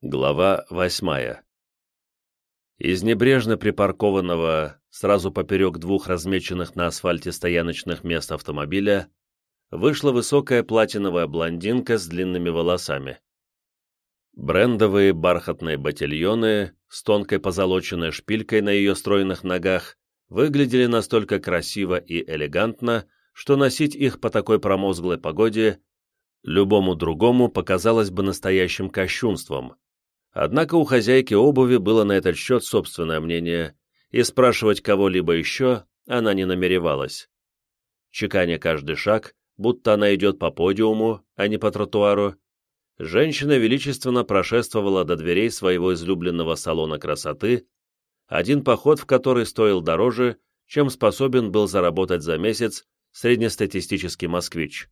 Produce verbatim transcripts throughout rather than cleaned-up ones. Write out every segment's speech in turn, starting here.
Глава восьмая. Из небрежно припаркованного сразу поперек двух размеченных на асфальте стояночных мест автомобиля вышла высокая платиновая блондинка с длинными волосами. Брендовые бархатные ботильоны с тонкой позолоченной шпилькой на ее стройных ногах выглядели настолько красиво и элегантно, что носить их по такой промозглой погоде любому другому показалось бы настоящим кощунством. Однако у хозяйки обуви было на этот счет собственное мнение, и спрашивать кого-либо еще она не намеревалась. Чеканя каждый шаг, будто она идет по подиуму, а не по тротуару, женщина величественно прошествовала до дверей своего излюбленного салона красоты, один поход в который стоил дороже, чем способен был заработать за месяц среднестатистический москвич.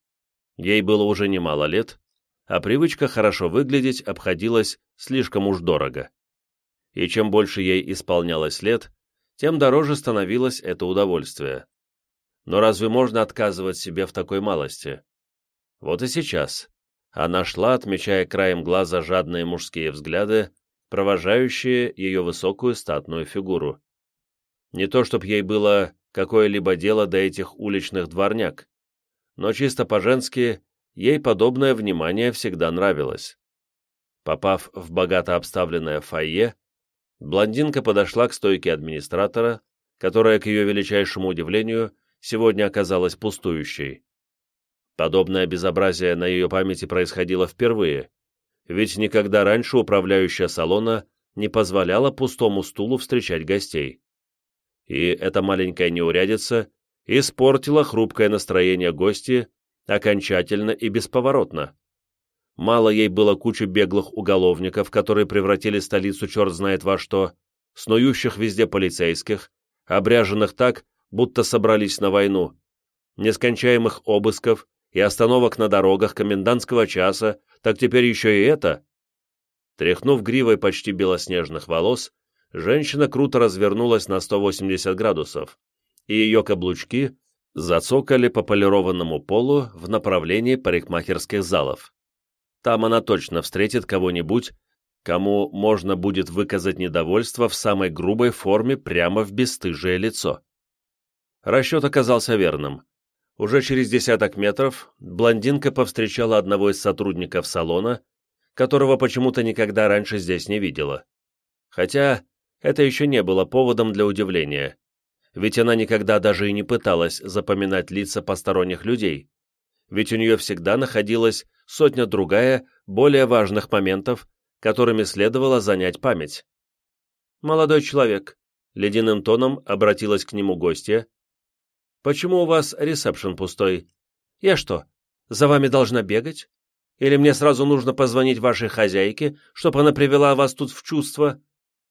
Ей было уже немало лет, а привычка хорошо выглядеть обходилась слишком уж дорого. И чем больше ей исполнялось лет, тем дороже становилось это удовольствие. Но разве можно отказывать себе в такой малости? Вот и сейчас она шла, отмечая краем глаза жадные мужские взгляды, провожающие ее высокую статную фигуру. Не то чтоб ей было какое-либо дело до этих уличных дворняг, но чисто по-женски ей подобное внимание всегда нравилось. Попав в богато обставленное фойе, блондинка подошла к стойке администратора, которая, к ее величайшему удивлению, сегодня оказалась пустующей. Подобное безобразие на ее памяти происходило впервые, ведь никогда раньше управляющая салона не позволяла пустому стулу встречать гостей. И эта маленькая неурядица испортила хрупкое настроение гостья окончательно и бесповоротно. Мало ей было кучи беглых уголовников, которые превратили столицу черт знает во что, снующих везде полицейских, обряженных так, будто собрались на войну, нескончаемых обысков и остановок на дорогах комендантского часа, так теперь еще и это. Тряхнув гривой почти белоснежных волос, женщина круто развернулась на сто восемьдесят градусов, и ее каблучки зацокали по полированному полу в направлении парикмахерских залов. Там она точно встретит кого-нибудь, кому можно будет выказать недовольство в самой грубой форме прямо в бесстыжее лицо. Расчет оказался верным. Уже через десяток метров блондинка повстречала одного из сотрудников салона, которого почему-то никогда раньше здесь не видела. Хотя это еще не было поводом для удивления, ведь она никогда даже и не пыталась запоминать лица посторонних людей, ведь у нее всегда находилась сотня-другая более важных моментов, которыми следовало занять память. «Молодой человек», — ледяным тоном обратилась к нему гостья, — «почему у вас ресепшн пустой? Я что, за вами должна бегать? Или мне сразу нужно позвонить вашей хозяйке, чтобы она привела вас тут в чувство?»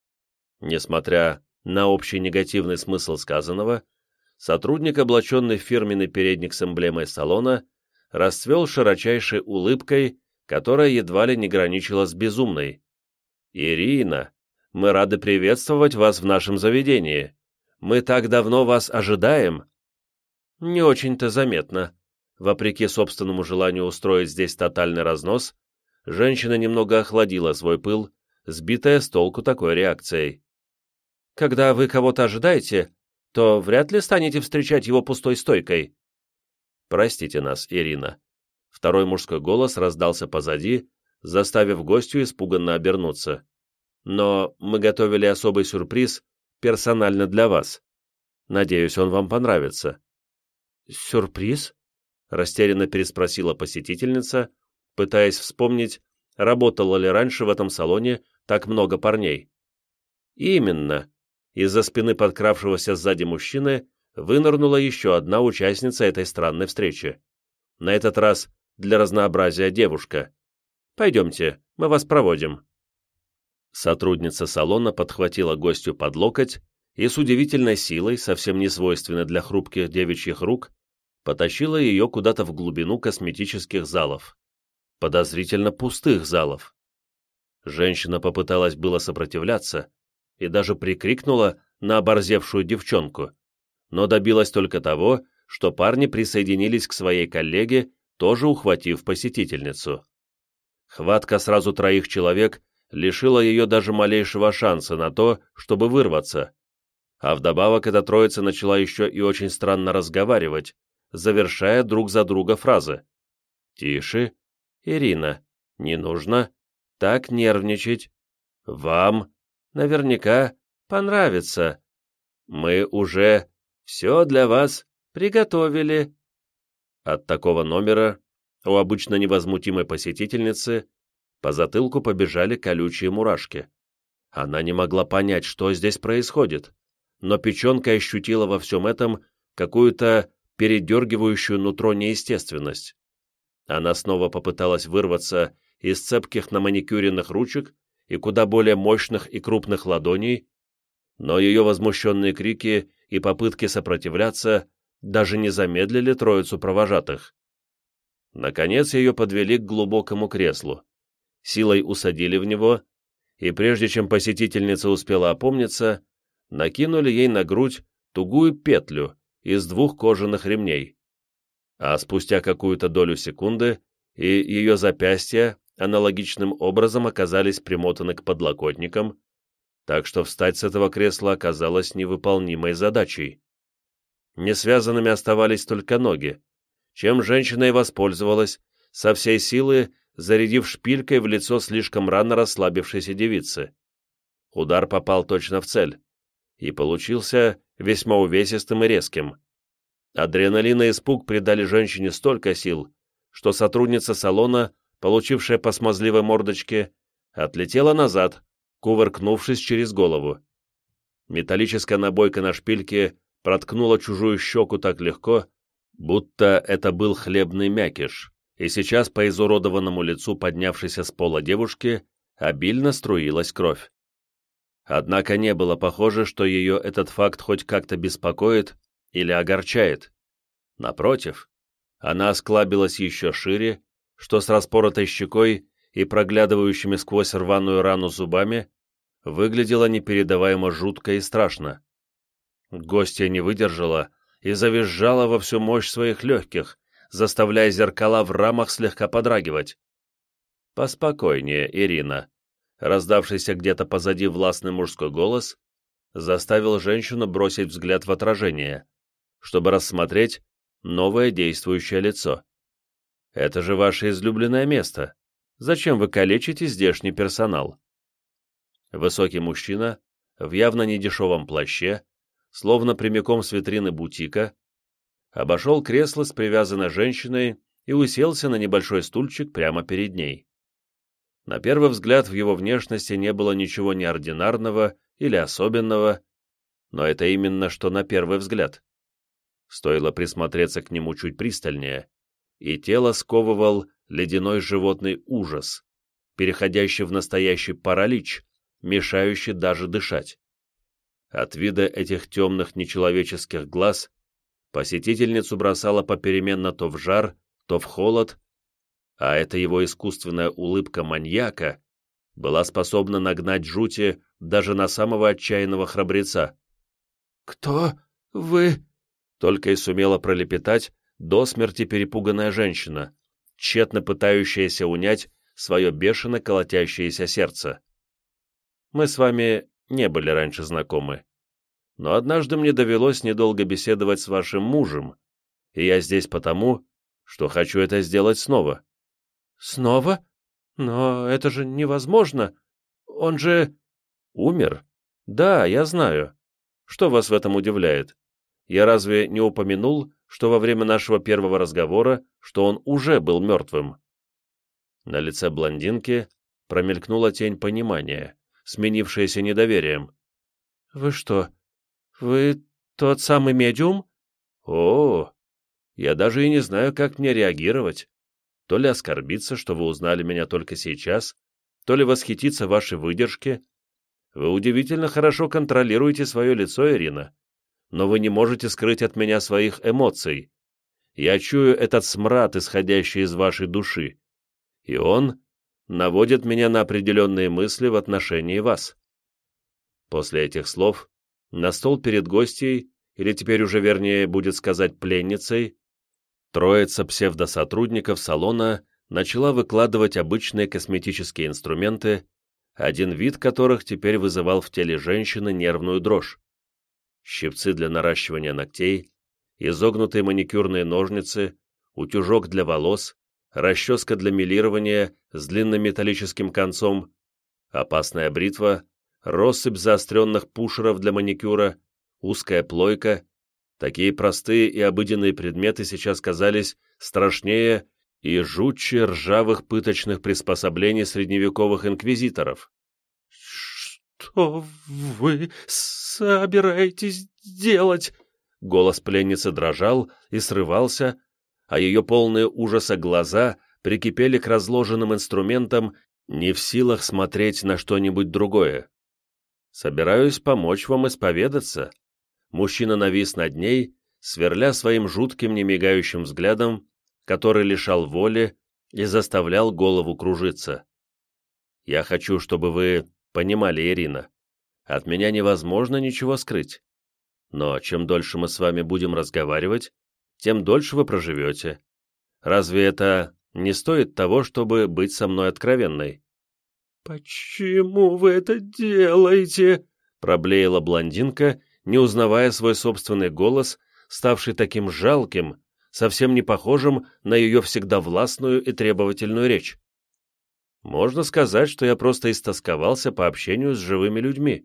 Несмотря на общий негативный смысл сказанного, сотрудник, облаченный в фирменный передник с эмблемой салона, расцвел широчайшей улыбкой, которая едва ли не граничила с безумной. «Ирина, мы рады приветствовать вас в нашем заведении. Мы так давно вас ожидаем». «Не очень-то заметно». Вопреки собственному желанию устроить здесь тотальный разнос, женщина немного охладила свой пыл, сбитая с толку такой реакцией. «Когда вы кого-то ожидаете, то вряд ли станете встречать его пустой стойкой». «Простите нас, Ирина». Второй мужской голос раздался позади, заставив гостью испуганно обернуться. «Но мы готовили особый сюрприз персонально для вас. Надеюсь, он вам понравится». «Сюрприз?» — растерянно переспросила посетительница, пытаясь вспомнить, работало ли раньше в этом салоне так много парней. «Именно». Из-за спины подкравшегося сзади мужчины вынырнула еще одна участница этой странной встречи. На этот раз для разнообразия девушка. «Пойдемте, мы вас проводим». Сотрудница салона подхватила гостью под локоть и с удивительной силой, совсем не свойственной для хрупких девичьих рук, потащила ее куда-то в глубину косметических залов. Подозрительно пустых залов. Женщина попыталась было сопротивляться и даже прикрикнула на оборзевшую девчонку, но добилась только того, что парни присоединились к своей коллеге, тоже ухватив посетительницу. Хватка сразу троих человек лишило ее даже малейшего шанса на то, чтобы вырваться. А вдобавок эта троица начала еще и очень странно разговаривать, завершая друг за друга фразы. «Тише, Ирина, не нужно так нервничать. Вам наверняка понравится. Мы уже все для вас приготовили». От такого номера у обычно невозмутимой посетительницы по затылку побежали колючие мурашки. Она не могла понять, что здесь происходит, но печенка ощутила во всем этом какую-то передергивающую нутро неестественность. Она снова попыталась вырваться из цепких наманикюренных ручек и куда более мощных и крупных ладоней, но ее возмущенные крики и попытки сопротивляться даже не замедлили троицу провожатых. Наконец ее подвели к глубокому креслу, силой усадили в него, и прежде чем посетительница успела опомниться, накинули ей на грудь тугую петлю из двух кожаных ремней. А спустя какую-то долю секунды и ее запястья аналогичным образом оказались примотаны к подлокотникам, так что встать с этого кресла оказалось невыполнимой задачей. Несвязанными оставались только ноги, чем женщина и воспользовалась, со всей силы зарядив шпилькой в лицо слишком рано расслабившейся девицы. Удар попал точно в цель и получился весьма увесистым и резким. Адреналин и испуг придали женщине столько сил, что сотрудница салона, получившая по смазливой мордочке, отлетела назад, кувыркнувшись через голову. Металлическая набойка на шпильке проткнула чужую щеку так легко, будто это был хлебный мякиш, и сейчас по изуродованному лицу поднявшейся с пола девушки обильно струилась кровь. Однако не было похоже, что ее этот факт хоть как-то беспокоит или огорчает. Напротив, она осклабилась еще шире, что с распоротой щекой и проглядывающими сквозь рваную рану зубами выглядело непередаваемо жутко и страшно. Гостья не выдержала и завизжала во всю мощь своих легких, заставляя зеркала в рамах слегка подрагивать. «Поспокойнее, Ирина», раздавшийся где-то позади властный мужской голос, заставил женщину бросить взгляд в отражение, чтобы рассмотреть новое действующее лицо. «Это же ваше излюбленное место. Зачем вы калечите здешний персонал?» Высокий мужчина в явно недешевом плаще, словно прямиком с витрины бутика, обошел кресло с привязанной женщиной и уселся на небольшой стульчик прямо перед ней. На первый взгляд в его внешности не было ничего неординарного или особенного, но это именно что на первый взгляд. Стоило присмотреться к нему чуть пристальнее, и тело сковывал ледяной животный ужас, переходящий в настоящий паралич, мешающий даже дышать. От вида этих темных нечеловеческих глаз посетительницу бросало попеременно то в жар, то в холод, а эта его искусственная улыбка маньяка была способна нагнать жути даже на самого отчаянного храбреца. «Кто вы?» — только и сумела пролепетать до смерти перепуганная женщина, тщетно пытающаяся унять свое бешено колотящееся сердце. «Мы с вами не были раньше знакомы, но однажды мне довелось недолго беседовать с вашим мужем, и я здесь потому, что хочу это сделать снова». «Снова? Но это же невозможно. Он же...» «Умер? Да, я знаю. Что вас в этом удивляет? Я разве не упомянул, что во время нашего первого разговора, что он уже был мертвым?» На лице блондинки промелькнула тень понимания, сменившаяся недоверием. «Вы что, вы тот самый медиум?» «О, я даже и не знаю, как мне реагировать. То ли оскорбиться, что вы узнали меня только сейчас, то ли восхититься вашей выдержке. Вы удивительно хорошо контролируете свое лицо, Ирина, но вы не можете скрыть от меня своих эмоций. Я чую этот смрад, исходящий из вашей души, и он наводит меня на определенные мысли в отношении вас». После этих слов на стол перед гостьей, или теперь уже вернее будет сказать пленницей, троица псевдосотрудников салона начала выкладывать обычные косметические инструменты, один вид которых теперь вызывал в теле женщины нервную дрожь. Щипцы для наращивания ногтей, изогнутые маникюрные ножницы, утюжок для волос, расческа для мелирования с длинным металлическим концом, опасная бритва, россыпь заостренных пушеров для маникюра, узкая плойка. Такие простые и обыденные предметы сейчас казались страшнее и жутче ржавых пыточных приспособлений средневековых инквизиторов. «Что вы собираетесь делать?» Голос пленницы дрожал и срывался, а ее полные ужаса глаза прикипели к разложенным инструментам, не в силах смотреть на что-нибудь другое. «Собираюсь помочь вам исповедаться». Мужчина навис над ней, сверля своим жутким немигающим взглядом, который лишал воли и заставлял голову кружиться. «Я хочу, чтобы вы понимали, Ирина, от меня невозможно ничего скрыть. Но чем дольше мы с вами будем разговаривать, тем дольше вы проживете. Разве это не стоит того, чтобы быть со мной откровенной?» «Почему вы это делаете?» — проблеяла блондинка, не узнавая свой собственный голос, ставший таким жалким, совсем не похожим на ее всегда властную и требовательную речь. «Можно сказать, что я просто истосковался по общению с живыми людьми.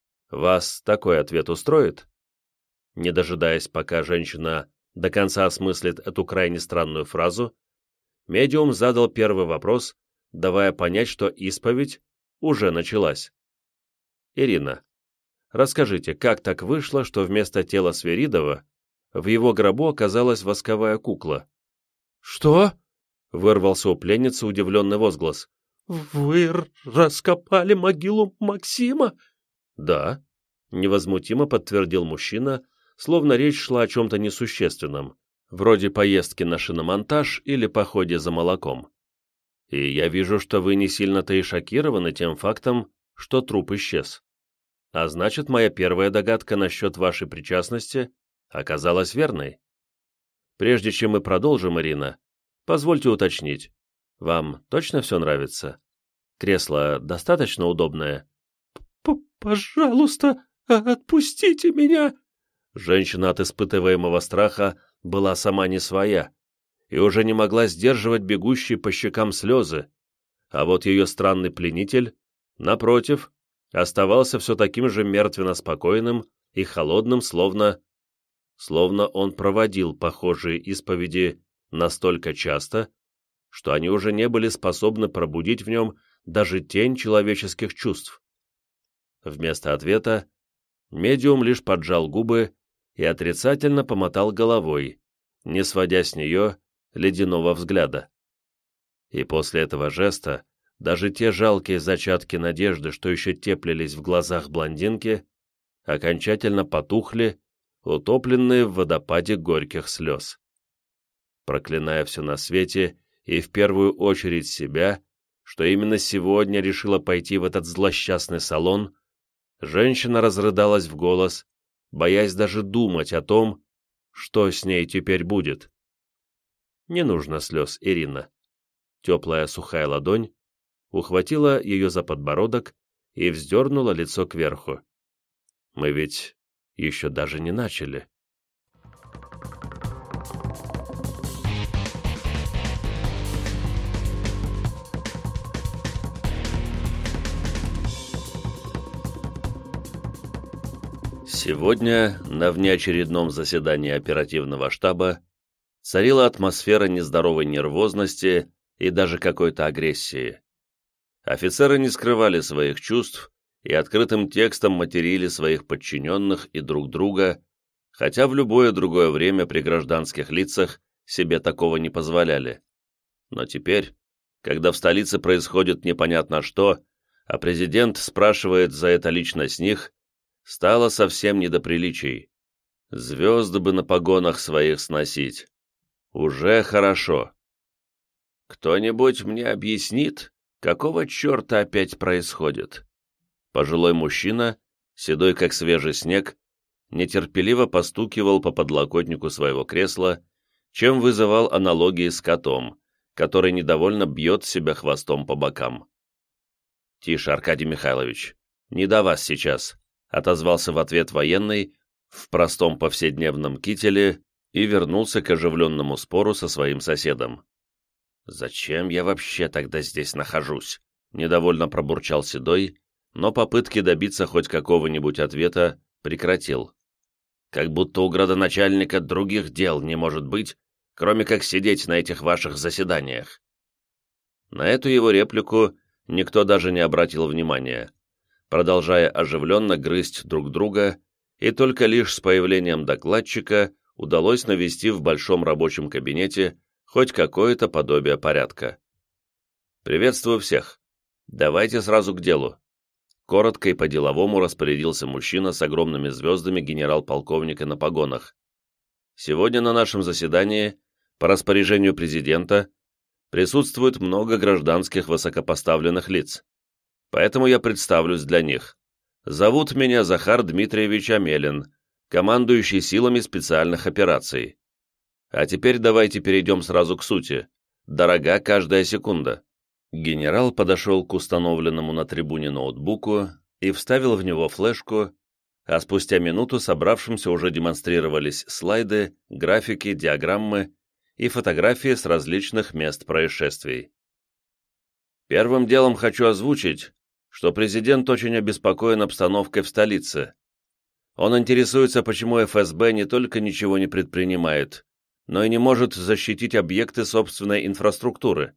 Вас такой ответ устроит?» Не дожидаясь, пока женщина до конца осмыслит эту крайне странную фразу, медиум задал первый вопрос, давая понять, что исповедь уже началась. «Ирина, расскажите, как так вышло, что вместо тела Свиридова в его гробу оказалась восковая кукла?» «Что?» — вырвался у пленницы удивленный возглас. «Вы раскопали могилу Максима?» «Да», — невозмутимо подтвердил мужчина, словно речь шла о чем-то несущественном, вроде поездки на шиномонтаж или походе за молоком. «И я вижу, что вы не сильно-то и шокированы тем фактом, что труп исчез. А значит, моя первая догадка насчет вашей причастности оказалась верной. Прежде чем мы продолжим, Ирина, позвольте уточнить, вам точно все нравится? Кресло достаточно удобное?» П «Пожалуйста, отпустите меня!» Женщина от испытываемого страха была сама не своя и уже не могла сдерживать бегущие по щекам слезы, а вот ее странный пленитель, напротив, оставался все таким же мертвенно-спокойным и холодным, словно... словно он проводил похожие исповеди настолько часто, что они уже не были способны пробудить в нем даже тень человеческих чувств. Вместо ответа медиум лишь поджал губы и отрицательно помотал головой, не сводя с нее ледяного взгляда. И после этого жеста даже те жалкие зачатки надежды, что еще теплились в глазах блондинки, окончательно потухли, утопленные в водопаде горьких слез. Проклиная все на свете и в первую очередь себя, что именно сегодня решила пойти в этот злосчастный салон, женщина разрыдалась в голос, боясь даже думать о том, что с ней теперь будет. Не нужно слез, Ирина. Теплая сухая ладонь ухватила ее за подбородок и вздернула лицо кверху. Мы ведь еще даже не начали. Сегодня, на внеочередном заседании оперативного штаба, царила атмосфера нездоровой нервозности и даже какой-то агрессии. Офицеры не скрывали своих чувств и открытым текстом материли своих подчиненных и друг друга, хотя в любое другое время при гражданских лицах себе такого не позволяли. Но теперь, когда в столице происходит непонятно что, а президент спрашивает за это лично с них, стало совсем не до приличий. Звезды бы на погонах своих сносить. Уже хорошо. «Кто-нибудь мне объяснит, какого черта опять происходит?» Пожилой мужчина, седой как свежий снег, нетерпеливо постукивал по подлокотнику своего кресла, чем вызывал аналогии с котом, который недовольно бьет себя хвостом по бокам. «Тише, Аркадий Михайлович, не до вас сейчас», — отозвался в ответ военный в простом повседневном кителе и вернулся к оживленному спору со своим соседом. «Зачем я вообще тогда здесь нахожусь?» — недовольно пробурчал Седой, но попытки добиться хоть какого-нибудь ответа прекратил. «Как будто у градоначальника других дел не может быть, кроме как сидеть на этих ваших заседаниях». На эту его реплику никто даже не обратил внимания, продолжая оживленно грызть друг друга, и только лишь с появлением докладчика удалось навести в большом рабочем кабинете хоть какое-то подобие порядка. «Приветствую всех. Давайте сразу к делу». Коротко и по-деловому распорядился мужчина с огромными звездами генерал-полковника на погонах. «Сегодня на нашем заседании, по распоряжению президента, присутствует много гражданских высокопоставленных лиц. Поэтому я представлюсь для них. Зовут меня Захар Дмитриевич Амелин, командующий силами специальных операций. А теперь давайте перейдем сразу к сути. Дорога каждая секунда». Генерал подошел к установленному на трибуне ноутбуку и вставил в него флешку, а спустя минуту собравшимся уже демонстрировались слайды, графики, диаграммы и фотографии с различных мест происшествий. Первым делом хочу озвучить, что президент очень обеспокоен обстановкой в столице. Он интересуется, почему эф эс бэ не только ничего не предпринимает, но и не может защитить объекты собственной инфраструктуры.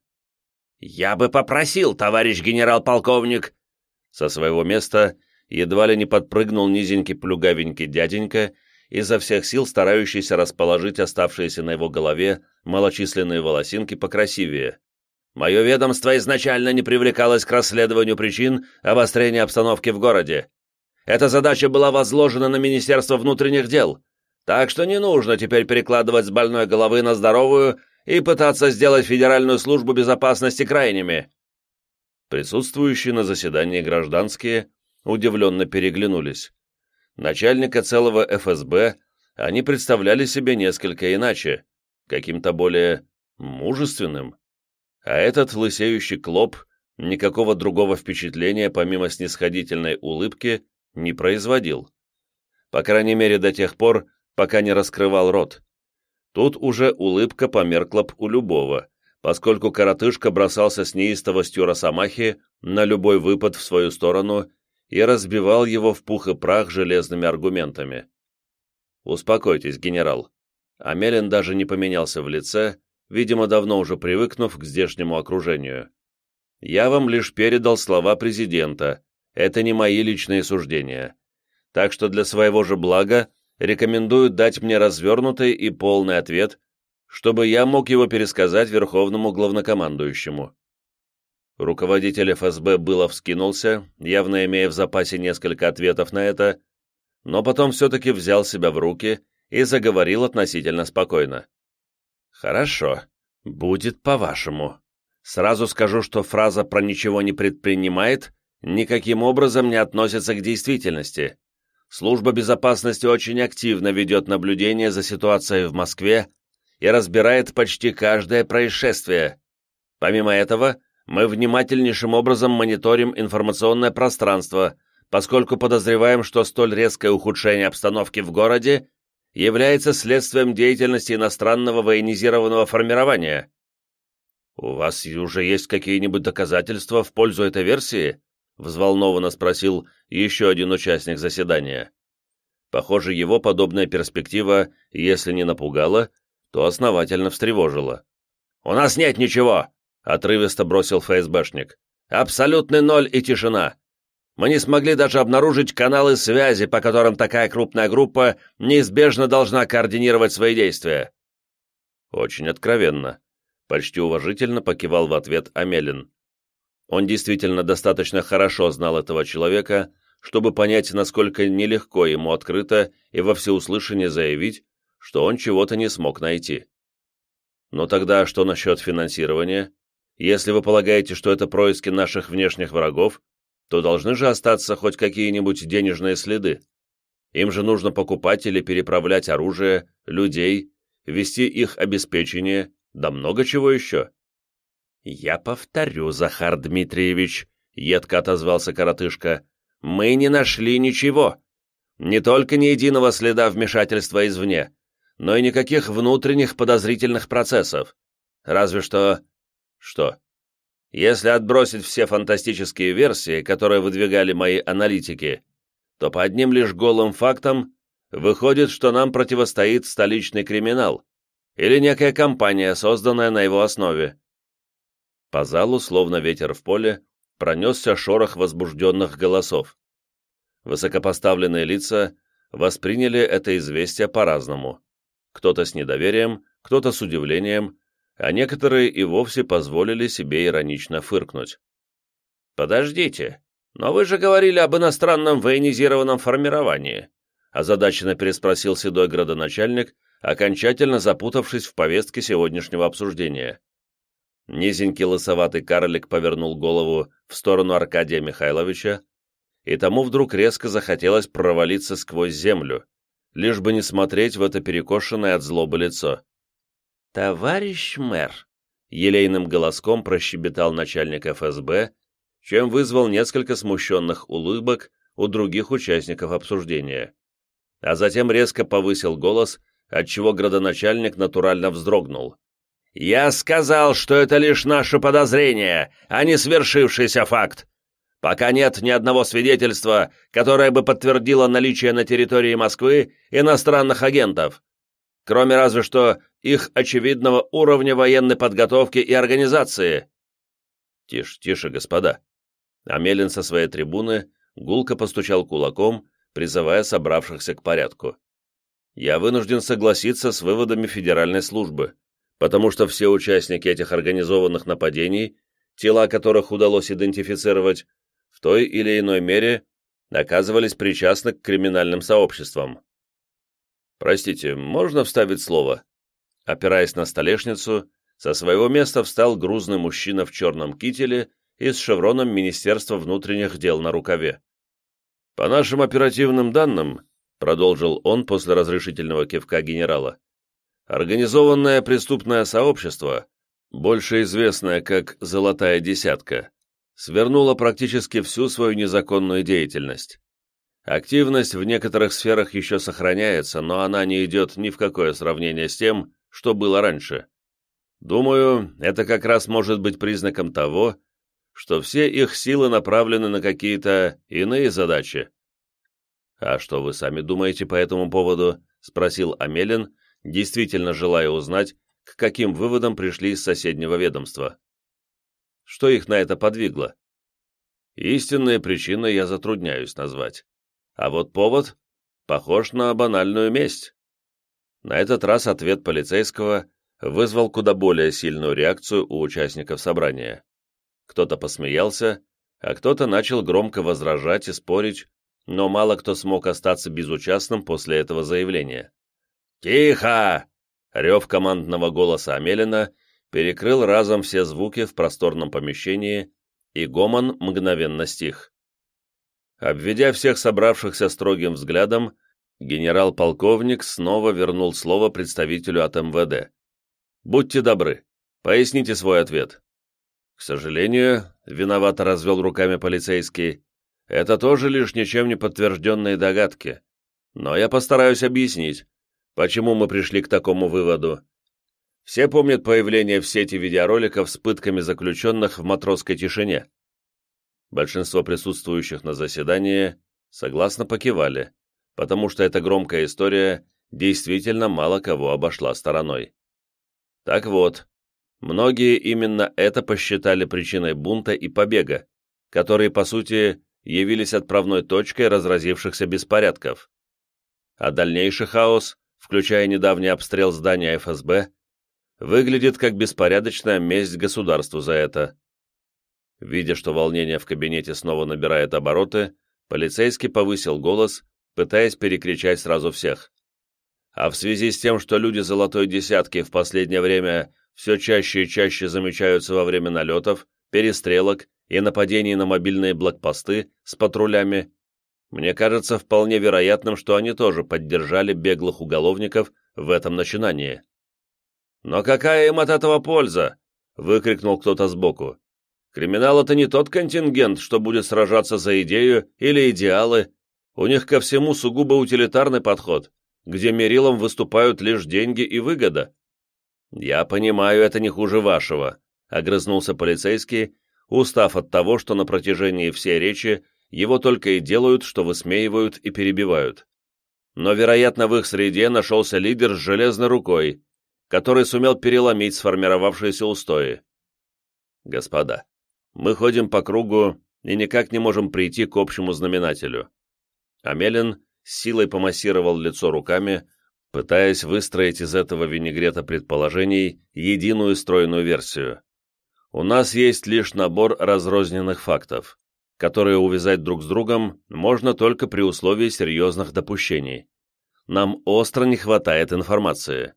«Я бы попросил, товарищ генерал-полковник!» Со своего места едва ли не подпрыгнул низенький плюгавенький дяденька, изо всех сил старающийся расположить оставшиеся на его голове малочисленные волосинки покрасивее. «Мое ведомство изначально не привлекалось к расследованию причин обострения обстановки в городе. Эта задача была возложена на Министерство внутренних дел, так что не нужно теперь перекладывать с больной головы на здоровую и пытаться сделать Федеральную службу безопасности крайними». Присутствующие на заседании гражданские удивленно переглянулись. Начальника целого эф эс бэ они представляли себе несколько иначе, каким-то более мужественным. А этот лысеющий клоп никакого другого впечатления, помимо снисходительной улыбки, не производил. По крайней мере, до тех пор, пока не раскрывал рот. Тут уже улыбка померкла б у любого, поскольку коротышка бросался с неистовостью росомахи на любой выпад в свою сторону и разбивал его в пух и прах железными аргументами. «Успокойтесь, генерал». Амелин даже не поменялся в лице, видимо, давно уже привыкнув к здешнему окружению. «Я вам лишь передал слова президента, это не мои личные суждения. Так что для своего же блага рекомендую дать мне развернутый и полный ответ, чтобы я мог его пересказать верховному главнокомандующему». Руководитель эф эс бэ было вскинулся, явно имея в запасе несколько ответов на это, но потом все-таки взял себя в руки и заговорил относительно спокойно. «Хорошо, будет по-вашему. Сразу скажу, что фраза про «ничего не предпринимает» никаким образом не относится к действительности. Служба безопасности очень активно ведет наблюдение за ситуацией в Москве и разбирает почти каждое происшествие. Помимо этого, мы внимательнейшим образом мониторим информационное пространство, поскольку подозреваем, что столь резкое ухудшение обстановки в городе является следствием деятельности иностранного военизированного формирования. «У вас уже есть какие-нибудь доказательства в пользу этой версии?» — взволнованно спросил еще один участник заседания. Похоже, его подобная перспектива, если не напугала, то основательно встревожила. «У нас нет ничего!» — отрывисто бросил эф эс бэшник. «Абсолютный ноль и тишина. Мы не смогли даже обнаружить каналы связи, по которым такая крупная группа неизбежно должна координировать свои действия». «Очень откровенно», — почти уважительно покивал в ответ Амелин. Он действительно достаточно хорошо знал этого человека, чтобы понять, насколько нелегко ему открыто и во всеуслышание заявить, что он чего-то не смог найти. «Но тогда что насчет финансирования? Если вы полагаете, что это происки наших внешних врагов, то должны же остаться хоть какие-нибудь денежные следы. Им же нужно покупать или переправлять оружие, людей, вести их обеспечение, да много чего еще». «Я повторю, Захар Дмитриевич, едко отозвался коротышка, — «мы не нашли ничего. Не только ни единого следа вмешательства извне, но и никаких внутренних подозрительных процессов. Разве что... Что? Если отбросить все фантастические версии, которые выдвигали мои аналитики, то по одним лишь голым фактам выходит, что нам противостоит столичный криминал или некая компания, созданная на его основе». По залу, словно ветер в поле, пронесся шорох возбужденных голосов. Высокопоставленные лица восприняли это известие по-разному. Кто-то с недоверием, кто-то с удивлением, а некоторые и вовсе позволили себе иронично фыркнуть. «Подождите, но вы же говорили об иностранном военизированном формировании», озадаченно переспросил седой градоначальник, окончательно запутавшись в повестке сегодняшнего обсуждения. Низенький лысоватый карлик повернул голову в сторону Аркадия Михайловича, и тому вдруг резко захотелось провалиться сквозь землю, лишь бы не смотреть в это перекошенное от злобы лицо. «Товарищ мэр», — елейным голоском прощебетал начальник эф эс бэ, чем вызвал несколько смущенных улыбок у других участников обсуждения, а затем резко повысил голос, отчего градоначальник натурально вздрогнул. «Я сказал, что это лишь наше подозрение, а не свершившийся факт. Пока нет ни одного свидетельства, которое бы подтвердило наличие на территории Москвы иностранных агентов, кроме разве что их очевидного уровня военной подготовки и организации». «Тише, тише, господа». Амелин со своей трибуны гулко постучал кулаком, призывая собравшихся к порядку. «Я вынужден согласиться с выводами федеральной службы, потому что все участники этих организованных нападений, тела которых удалось идентифицировать, в той или иной мере оказывались причастны к криминальным сообществам». «Простите, можно вставить слово?» Опираясь на столешницу, со своего места встал грузный мужчина в черном кителе и с шевроном Министерства внутренних дел на рукаве. «По нашим оперативным данным», — продолжил он после разрешительного кивка генерала, «организованное преступное сообщество, больше известное как «Золотая десятка», свернуло практически всю свою незаконную деятельность. Активность в некоторых сферах еще сохраняется, но она не идет ни в какое сравнение с тем, что было раньше. Думаю, это как раз может быть признаком того, что все их силы направлены на какие-то иные задачи». «А что вы сами думаете по этому поводу?» — спросил Амелин, действительно желая узнать, к каким выводам пришли из соседнего ведомства. Что их на это подвигло? Истинные причины я затрудняюсь назвать. А вот повод похож на банальную месть. На этот раз ответ полицейского вызвал куда более сильную реакцию у участников собрания. Кто-то посмеялся, а кто-то начал громко возражать и спорить, но мало кто смог остаться безучастным после этого заявления. «Тихо!» — рев командного голоса Амелина перекрыл разом все звуки в просторном помещении, и гомон мгновенно стих. Обведя всех собравшихся строгим взглядом, генерал-полковник снова вернул слово представителю от эм вэ дэ. «Будьте добры, поясните свой ответ». «К сожалению, — виновато развел руками полицейский, — это тоже лишь ничем не подтвержденные догадки. Но я постараюсь объяснить, почему мы пришли к такому выводу. Все помнят появление в сети видеороликов с пытками заключенных в матросской тишине». Большинство присутствующих на заседании согласно покивали, потому что эта громкая история действительно мало кого обошла стороной. Так вот, многие именно это посчитали причиной бунта и побега, которые, по сути, явились отправной точкой разразившихся беспорядков. А дальнейший хаос, включая недавний обстрел здания эф эс бэ, выглядит как беспорядочная месть государству за это. Видя, что волнение в кабинете снова набирает обороты, полицейский повысил голос, пытаясь перекричать сразу всех. А в связи с тем, что люди «Золотой десятки» в последнее время все чаще и чаще замечаются во время налетов, перестрелок и нападений на мобильные блокпосты с патрулями, мне кажется вполне вероятным, что они тоже поддержали беглых уголовников в этом начинании. «Но какая им от этого польза?» — выкрикнул кто-то сбоку. Криминал — это не тот контингент, что будет сражаться за идею или идеалы. У них ко всему сугубо утилитарный подход, где мерилом выступают лишь деньги и выгода. «Я понимаю, это не хуже вашего», — огрызнулся полицейский, устав от того, что на протяжении всей речи его только и делают, что высмеивают и перебивают. Но, вероятно, в их среде нашелся лидер с железной рукой, который сумел переломить сформировавшиеся устои. Господа, мы ходим по кругу и никак не можем прийти к общему знаменателю. Амелин с силой помассировал лицо руками, пытаясь выстроить из этого винегрета предположений единую стройную версию. У нас есть лишь набор разрозненных фактов, которые увязать друг с другом можно только при условии серьезных допущений. Нам остро не хватает информации.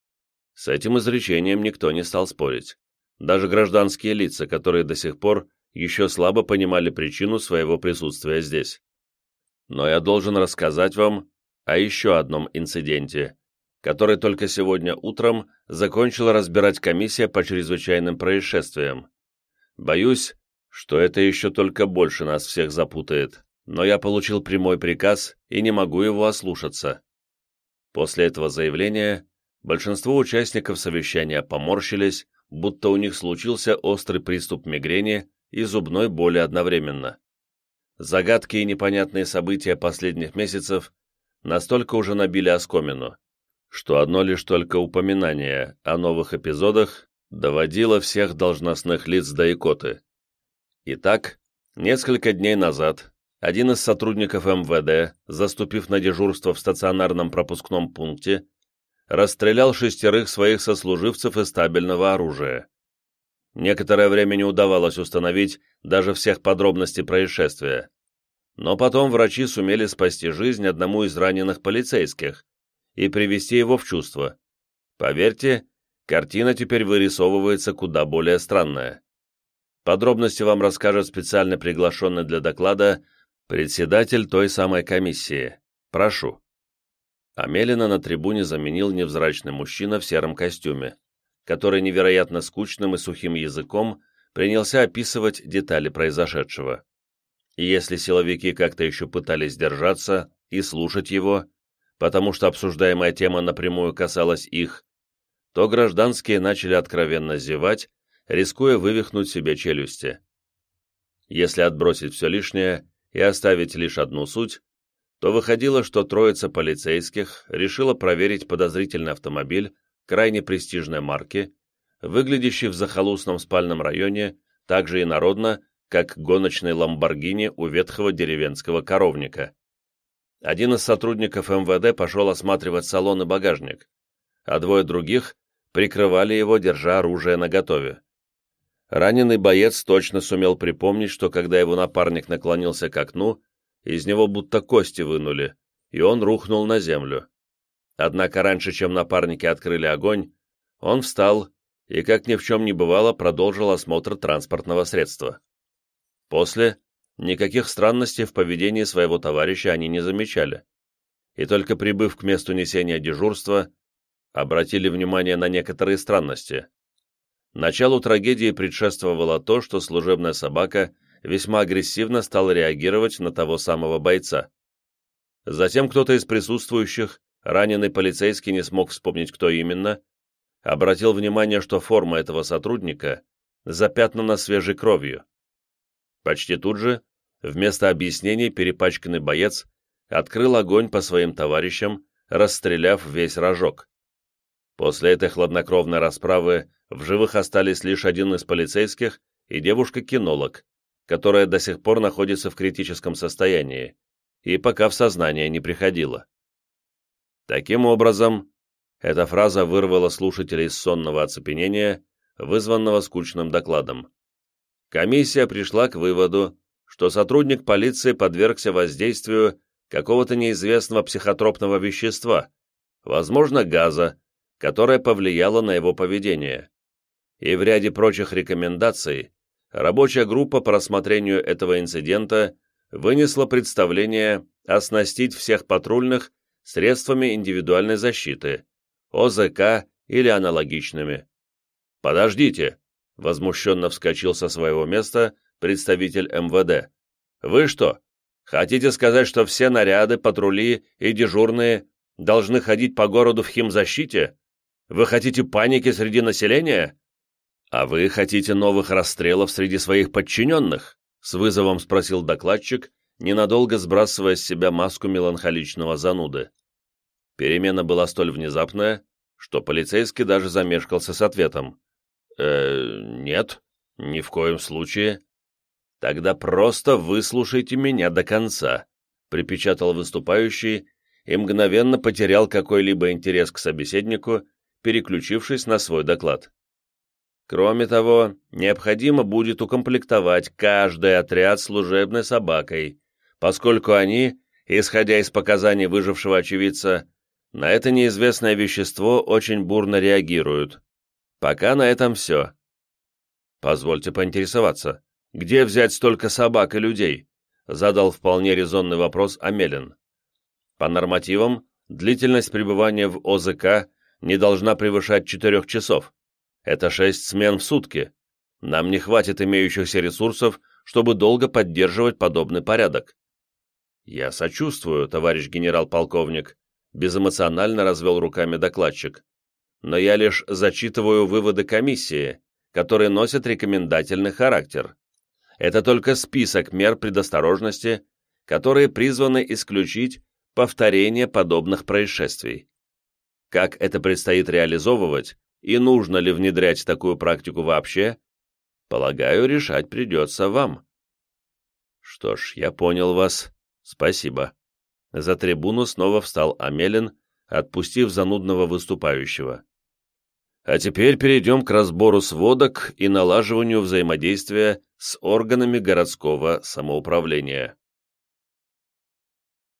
С этим изречением никто не стал спорить. Даже гражданские лица, которые до сих пор еще слабо понимали причину своего присутствия здесь. Но я должен рассказать вам о еще одном инциденте, который только сегодня утром закончила разбирать комиссия по чрезвычайным происшествиям. Боюсь, что это еще только больше нас всех запутает, но я получил прямой приказ и не могу его ослушаться. После этого заявления большинство участников совещания поморщились, будто у них случился острый приступ мигрени и зубной боли одновременно. Загадки и непонятные события последних месяцев настолько уже набили оскомину, что одно лишь только упоминание о новых эпизодах доводило всех должностных лиц до икоты. Итак, несколько дней назад один из сотрудников эм вэ дэ, заступив на дежурство в стационарном пропускном пункте, расстрелял шестерых своих сослуживцев из стабильного оружия. Некоторое время не удавалось установить даже всех подробностей происшествия, но потом врачи сумели спасти жизнь одному из раненых полицейских и привести его в чувство. Поверьте, картина теперь вырисовывается куда более странная. Подробности вам расскажет специально приглашенный для доклада председатель той самой комиссии. Прошу. Амелина на трибуне заменил невзрачный мужчина в сером костюме, который невероятно скучным и сухим языком принялся описывать детали произошедшего. И если силовики как-то еще пытались держаться и слушать его, потому что обсуждаемая тема напрямую касалась их, то гражданские начали откровенно зевать, рискуя вывихнуть себе челюсти. Если отбросить все лишнее и оставить лишь одну суть, то выходило, что троица полицейских решила проверить подозрительный автомобиль крайне престижной марки, выглядящий в захолустном спальном районе так же инородно, как гоночный «Ламборгини» у ветхого деревенского коровника. Один из сотрудников эм вэ дэ пошел осматривать салон и багажник, а двое других прикрывали его, держа оружие наготове. Раненый боец точно сумел припомнить, что когда его напарник наклонился к окну, из него будто кости вынули, и он рухнул на землю. Однако раньше, чем напарники открыли огонь, он встал и, как ни в чем не бывало, продолжил осмотр транспортного средства. После никаких странностей в поведении своего товарища они не замечали, и только прибыв к месту несения дежурства, обратили внимание на некоторые странности. Началу трагедии предшествовало то, что служебная собака весьма агрессивно стала реагировать на того самого бойца. Затем кто-то из присутствующих, раненый полицейский не смог вспомнить, кто именно, обратил внимание, что форма этого сотрудника запятнана свежей кровью. Почти тут же, вместо объяснений, перепачканный боец открыл огонь по своим товарищам, расстреляв весь рожок. После этой хладнокровной расправы в живых остались лишь один из полицейских и девушка-кинолог, которая до сих пор находится в критическом состоянии и пока в сознание не приходила. Таким образом, эта фраза вырвала слушателей из сонного оцепенения, вызванного скучным докладом. Комиссия пришла к выводу, что сотрудник полиции подвергся воздействию какого-то неизвестного психотропного вещества, возможно, газа, которое повлияло на его поведение. И в ряде прочих рекомендаций рабочая группа по рассмотрению этого инцидента вынесла представление оснастить всех патрульных средствами индивидуальной защиты, о зэ ка или аналогичными. «Подождите!» Возмущенно вскочил со своего места представитель эм вэ дэ. «Вы что, хотите сказать, что все наряды, патрули и дежурные должны ходить по городу в химзащите? Вы хотите паники среди населения? А вы хотите новых расстрелов среди своих подчиненных?» С вызовом спросил докладчик, ненадолго сбрасывая с себя маску меланхоличного зануды. Перемена была столь внезапная, что полицейский даже замешкался с ответом. «Э, нет, ни в коем случае». «Тогда просто выслушайте меня до конца», — припечатал выступающий и мгновенно потерял какой-либо интерес к собеседнику, переключившись на свой доклад. Кроме того, необходимо будет укомплектовать каждый отряд служебной собакой, поскольку они, исходя из показаний выжившего очевидца, на это неизвестное вещество очень бурно реагируют. Пока на этом все. Позвольте поинтересоваться, где взять столько собак и людей? Задал вполне резонный вопрос Амелин. По нормативам, длительность пребывания в о зэ ка не должна превышать четырех часов. Это шесть смен в сутки. Нам не хватит имеющихся ресурсов, чтобы долго поддерживать подобный порядок. Я сочувствую, товарищ генерал-полковник, безэмоционально развел руками докладчик. Но я лишь зачитываю выводы комиссии, которые носят рекомендательный характер. Это только список мер предосторожности, которые призваны исключить повторение подобных происшествий. Как это предстоит реализовывать, и нужно ли внедрять такую практику вообще, полагаю, решать придется вам. Что ж, я понял вас. Спасибо. За трибуну снова встал Амелин, отпустив занудного выступающего. А теперь перейдем к разбору сводок и налаживанию взаимодействия с органами городского самоуправления.